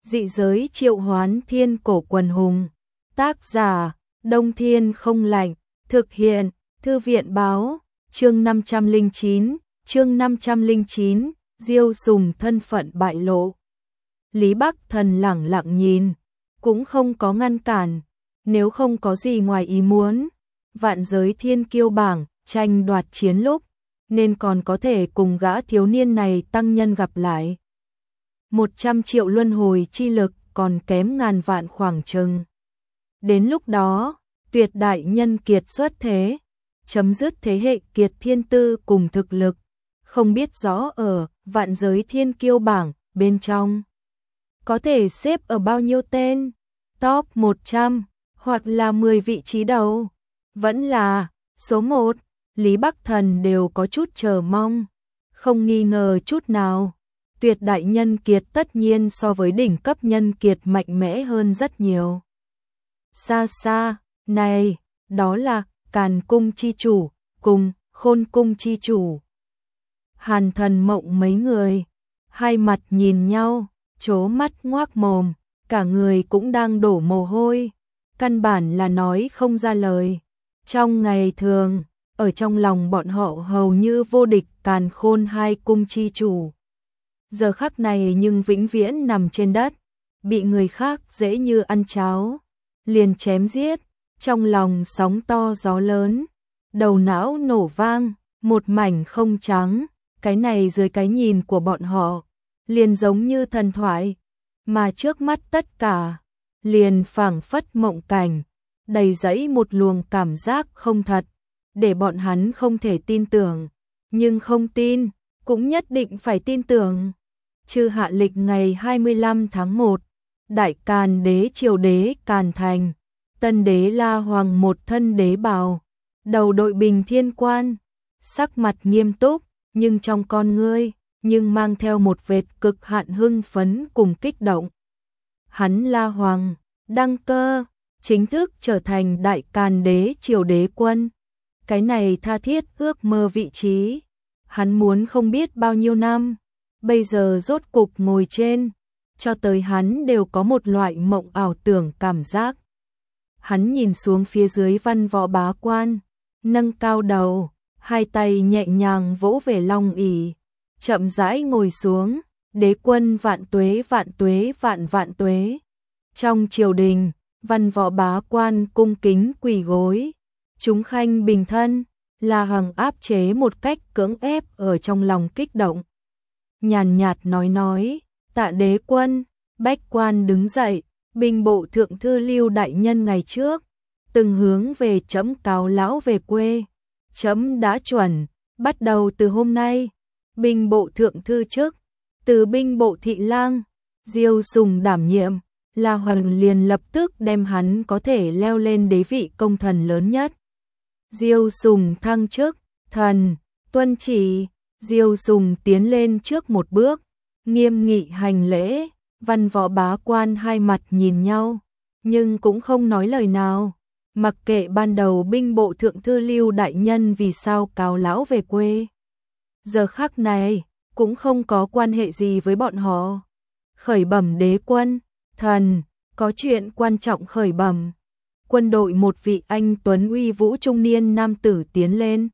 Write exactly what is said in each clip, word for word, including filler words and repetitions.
Dị giới triệu hoán thiên cổ quần hùng. Tác giả, Đông Thiên không lạnh. Thực hiện, Thư viện báo, chương năm trăm lẻ chín, chương năm trăm lẻ chín, Diêu Sùng thân phận bại lộ. Lý Bắc Thần lẳng lặng nhìn, cũng không có ngăn cản, nếu không có gì ngoài ý muốn, vạn giới thiên kiêu bảng, tranh đoạt chiến lúc, nên còn có thể cùng gã thiếu niên này tăng nhân gặp lại. Một trăm triệu luân hồi chi lực còn kém ngàn vạn khoảng chừng. Đến lúc đó, tuyệt đại nhân kiệt xuất thế, chấm dứt thế hệ kiệt thiên tư cùng thực lực, không biết rõ ở vạn giới thiên kiêu bảng bên trong. Có thể xếp ở bao nhiêu tên, top một trăm, hoặc là mười vị trí đầu, vẫn là số một, Lý Bắc Thần đều có chút chờ mong, không nghi ngờ chút nào. Tuyệt đại nhân kiệt tất nhiên so với đỉnh cấp nhân kiệt mạnh mẽ hơn rất nhiều. Xa xa, này, đó là Càn Cung chi chủ, cùng Khôn Cung chi chủ. Hàn Thần Mộng mấy người, hai mặt nhìn nhau, trố mắt ngoác mồm, cả người cũng đang đổ mồ hôi, căn bản là nói không ra lời. Trong ngày thường, ở trong lòng bọn họ hầu như vô địch Càn Khôn hai cung chi chủ. Giờ khắc này nhưng vĩnh viễn nằm trên đất, bị người khác dễ như ăn cháo, liền chém giết, trong lòng sóng to gió lớn, đầu não nổ vang, một mảnh không trắng, cái này dưới cái nhìn của bọn họ, liền giống như thần thoại, mà trước mắt tất cả, liền phảng phất mộng cảnh, đầy dẫy một luồng cảm giác không thật, để bọn hắn không thể tin tưởng, nhưng không tin, cũng nhất định phải tin tưởng. Chư hạ lịch ngày hai mươi lăm tháng một, Đại Càn Đế triều đế Càn Thành, tân đế La Hoàng một thân đế bào, đầu đội bình thiên quan, sắc mặt nghiêm túc, nhưng trong con ngươi, nhưng mang theo một vệt cực hạn hưng phấn cùng kích động. Hắn La Hoàng, đăng cơ, chính thức trở thành Đại Càn Đế triều đế quân. Cái này tha thiết ước mơ vị trí, hắn muốn không biết bao nhiêu năm, bây giờ rốt cục ngồi trên, cho tới hắn đều có một loại mộng ảo tưởng cảm giác. Hắn nhìn xuống phía dưới văn võ bá quan, nâng cao đầu, hai tay nhẹ nhàng vỗ về long ỷ, chậm rãi ngồi xuống, đế quân vạn tuế vạn tuế vạn vạn tuế. Trong triều đình, văn võ bá quan cung kính quỳ gối, chúng khanh bình thân, La Hoàng áp chế một cách cưỡng ép ở trong lòng kích động. Nhàn nhạt nói nói, tạ đế quân, bách quan đứng dậy, binh bộ thượng thư Lưu đại nhân ngày trước, từng hướng về trẫm cáo lão về quê, trẫm đã chuẩn, bắt đầu từ hôm nay, binh bộ thượng thư chức, từ binh bộ thị lang, Diêu Sùng đảm nhiệm, La Hoàng liền lập tức đem hắn có thể leo lên đế vị công thần lớn nhất. Diêu Sùng thăng chức, thần, tuân chỉ, Diêu Sùng tiến lên trước một bước, nghiêm nghị hành lễ, văn võ bá quan hai mặt nhìn nhau, nhưng cũng không nói lời nào, mặc kệ ban đầu binh bộ thượng thư Lưu đại nhân vì sao cáo lão về quê. Giờ khắc này, cũng không có quan hệ gì với bọn họ. Khởi bẩm đế quân, thần, có chuyện quan trọng khởi bẩm. Quân đội một vị anh tuấn uy vũ trung niên nam tử tiến lên,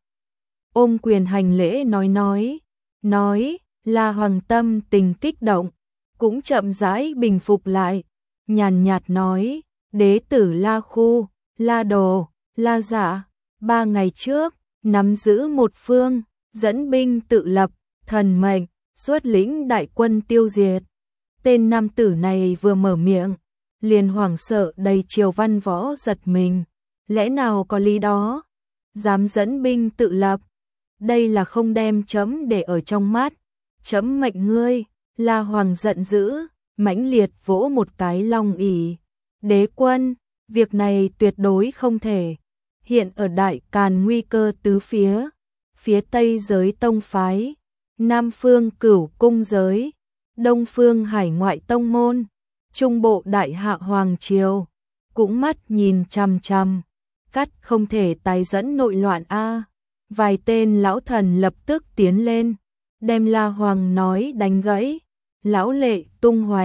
ôm quyền hành lễ nói nói, nói, là Hoàng tâm tình kích động, cũng chậm rãi bình phục lại, nhàn nhạt nói, đế tử La Khu, La Đồ, La Dạ, ba ngày trước, nắm giữ một phương, dẫn binh tự lập, thần mệnh, xuất lĩnh đại quân tiêu diệt. Tên nam tử này vừa mở miệng, liền hoảng sợ đầy triều văn võ giật mình, lẽ nào có lý đó, dám dẫn binh tự lập, đây là không đem trẫm để ở trong mắt, trẫm mệnh ngươi. La Hoàng giận dữ, mãnh liệt vỗ một cái long ỷ, đế quân, việc này tuyệt đối không thể, hiện ở Đại Càn nguy cơ tứ phía, phía Tây giới tông phái, Nam phương Cửu cung giới, Đông phương hải ngoại tông môn, Trung bộ đại hạ hoàng triều, cũng mắt nhìn chằm chằm, cắt không thể tái dẫn nội loạn a. Vài tên lão thần lập tức tiến lên, đem La Hoàng nói đánh gãy. Lão lệ tung hoành,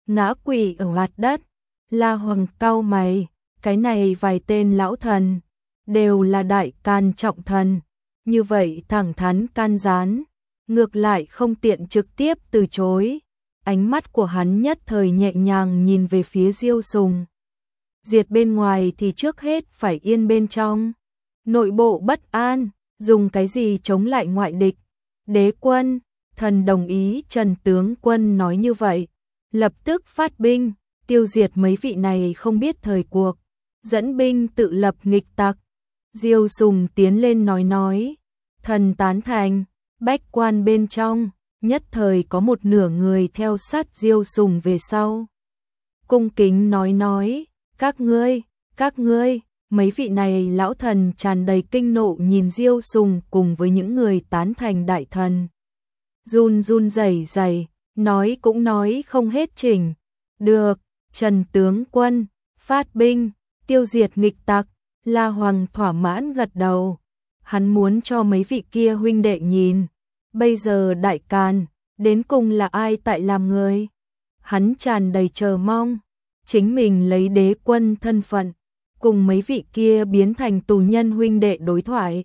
ngã quỵ ở mặt đất. La Hoàng cau mày, cái này vài tên lão thần, đều là đại can trọng thần, như vậy thẳng thắn can gián, ngược lại không tiện trực tiếp từ chối. Ánh mắt của hắn nhất thời nhẹ nhàng nhìn về phía Diêu Sùng. Diệt bên ngoài thì trước hết phải yên bên trong. Nội bộ bất an, dùng cái gì chống lại ngoại địch? Đế quân, thần đồng ý. Trần tướng quân nói như vậy, lập tức phát binh, tiêu diệt mấy vị này không biết thời cuộc, dẫn binh tự lập nghịch tặc. Diêu Sùng tiến lên nói nói, thần tán thành. Bách quan bên trong, nhất thời có một nửa người theo sát Diêu Sùng về sau. Cung kính nói nói, các ngươi, các ngươi, mấy vị này lão thần tràn đầy kinh nộ nhìn Diêu Sùng cùng với những người tán thành đại thần. Run run rẩy rẩy, nói cũng nói không hết trình. Được, Trần tướng quân, phát binh, tiêu diệt nghịch tặc. La Hoàng thỏa mãn gật đầu. Hắn muốn cho mấy vị kia huynh đệ nhìn, bây giờ đại can, đến cùng là ai tại làm người. Hắn tràn đầy chờ mong, chính mình lấy đế quân thân phận, cùng mấy vị kia biến thành tù nhân huynh đệ đối thoại.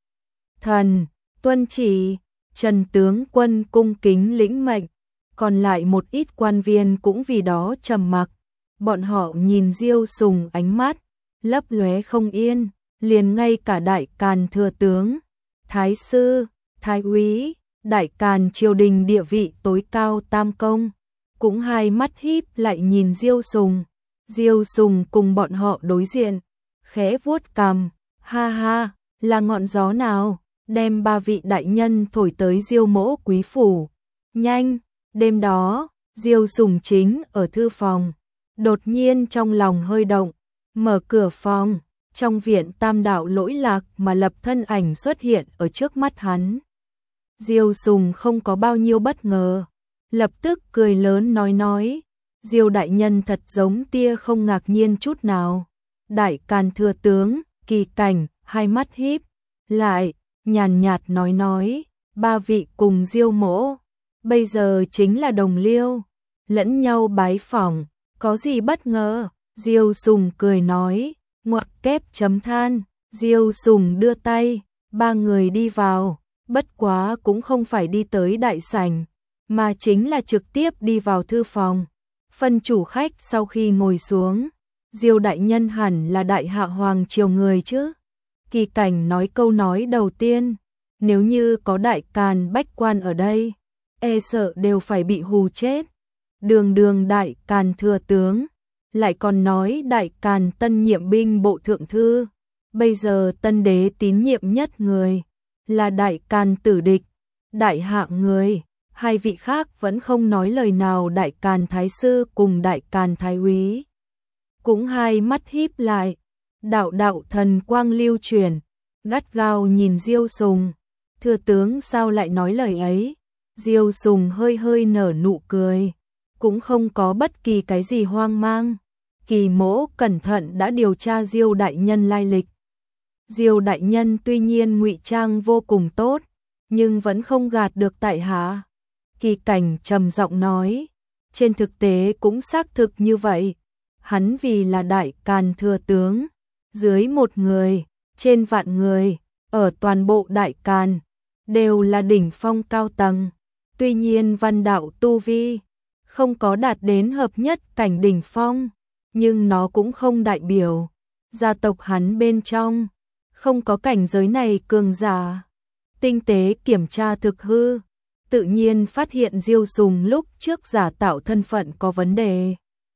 Thần, tuân chỉ. Trần tướng quân cung kính lĩnh mệnh, còn lại một ít quan viên cũng vì đó trầm mặc. Bọn họ nhìn Diêu Sùng ánh mắt lấp lóe không yên, liền ngay cả đại càn thừa tướng, thái sư, thái úy, đại càn triều đình địa vị tối cao tam công, cũng hai mắt híp lại nhìn Diêu Sùng. Diêu Sùng cùng bọn họ đối diện, khẽ vuốt cằm, ha ha, là ngọn gió nào đem ba vị đại nhân thổi tới Diêu mỗ quý phủ. Nhanh, đêm đó, Diêu Sùng chính ở thư phòng, đột nhiên trong lòng hơi động, mở cửa phòng, trong viện tam đạo lỗi lạc mà lập thân ảnh xuất hiện ở trước mắt hắn. Diêu Sùng không có bao nhiêu bất ngờ, lập tức cười lớn nói nói, Diêu đại nhân thật giống tia không ngạc nhiên chút nào. Đại càn thừa tướng, Kỳ Cảnh, hai mắt híp lại, nhàn nhạt nói nói, ba vị cùng Diêu mỗ, bây giờ chính là đồng liêu, lẫn nhau bái phỏng, có gì bất ngờ. Diêu Sùng cười nói, ngoặc kép chấm than. Diêu Sùng đưa tay, ba người đi vào, bất quá cũng không phải đi tới đại sảnh, mà chính là trực tiếp đi vào thư phòng. Phân chủ khách sau khi ngồi xuống, Diêu đại nhân hẳn là đại hạ hoàng triều người chứ. Kỳ Cảnh nói câu nói đầu tiên, nếu như có đại càn bách quan ở đây, e sợ đều phải bị hù chết. Đường đường đại càn thừa tướng, lại còn nói đại càn tân nhiệm binh bộ thượng thư, bây giờ tân đế tín nhiệm nhất người, là đại càn tử địch, đại hạ người. Hai vị khác vẫn không nói lời nào. Đại càn thái sư cùng đại càn thái úy cũng hai mắt híp lại, đạo đạo thần quang lưu truyền, gắt gao nhìn Diêu Sùng. Thừa tướng sao lại nói lời ấy? Diêu Sùng hơi hơi nở nụ cười, cũng không có bất kỳ cái gì hoang mang. Kỳ mỗ cẩn thận đã điều tra Diêu đại nhân lai lịch. Diêu đại nhân tuy nhiên ngụy trang vô cùng tốt, nhưng vẫn không gạt được tại hạ. Kỳ Cảnh trầm giọng nói, trên thực tế cũng xác thực như vậy. Hắn vì là đại càn thừa tướng, dưới một người, trên vạn người, ở toàn bộ đại càn, đều là đỉnh phong cao tầng. Tuy nhiên văn đạo tu vi không có đạt đến hợp nhất cảnh đỉnh phong, nhưng nó cũng không đại biểu gia tộc hắn bên trong không có cảnh giới này cường giả. Tinh tế kiểm tra thực hư, tự nhiên phát hiện Diêu Sùng lúc trước giả tạo thân phận có vấn đề.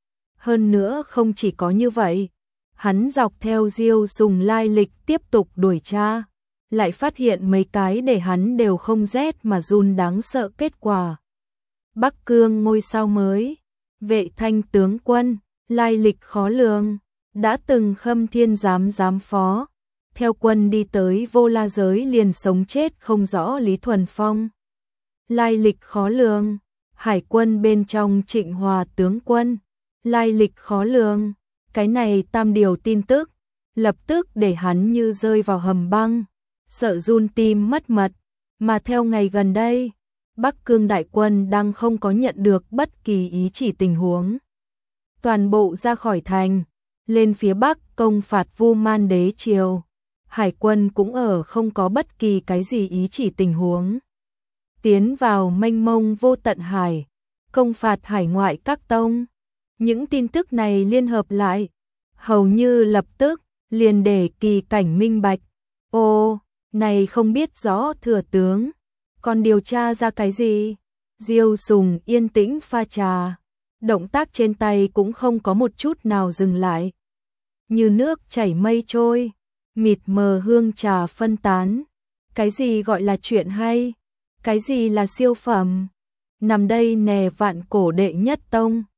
Hơn nữa không chỉ có như vậy, hắn dọc theo Diêu Sùng lai lịch tiếp tục đuổi tra, lại phát hiện mấy cái để hắn đều không rét mà run đáng sợ kết quả. Bắc Cương ngôi sao mới, Vệ Thanh tướng quân, lai lịch khó lường, đã từng Khâm Thiên giám giám phó, theo quân đi tới Vô La giới liền sống chết không rõ Lý Thuần Phong. Lai lịch khó lường, Hải quân bên trong Trịnh Hòa tướng quân, lai lịch khó lường. Cái này tam điều tin tức, lập tức để hắn như rơi vào hầm băng, sợ run tim mất mật. Mà theo ngày gần đây, Bắc Cương đại quân đang không có nhận được bất kỳ ý chỉ tình huống. Toàn bộ ra khỏi thành, lên phía Bắc công phạt Vu Man đế triều. Hải quân cũng ở không có bất kỳ cái gì ý chỉ tình huống. Tiến vào mênh mông vô tận hải, công phạt hải ngoại các tông. Những tin tức này liên hợp lại, hầu như lập tức, liền để Kỳ Cảnh minh bạch. Ô, này không biết rõ thừa tướng, còn điều tra ra cái gì? Diêu Sùng yên tĩnh pha trà, động tác trên tay cũng không có một chút nào dừng lại. Như nước chảy mây trôi, mịt mờ hương trà phân tán. Cái gì gọi là chuyện hay? Cái gì là siêu phẩm? Nằm đây nè vạn cổ đệ nhất tông,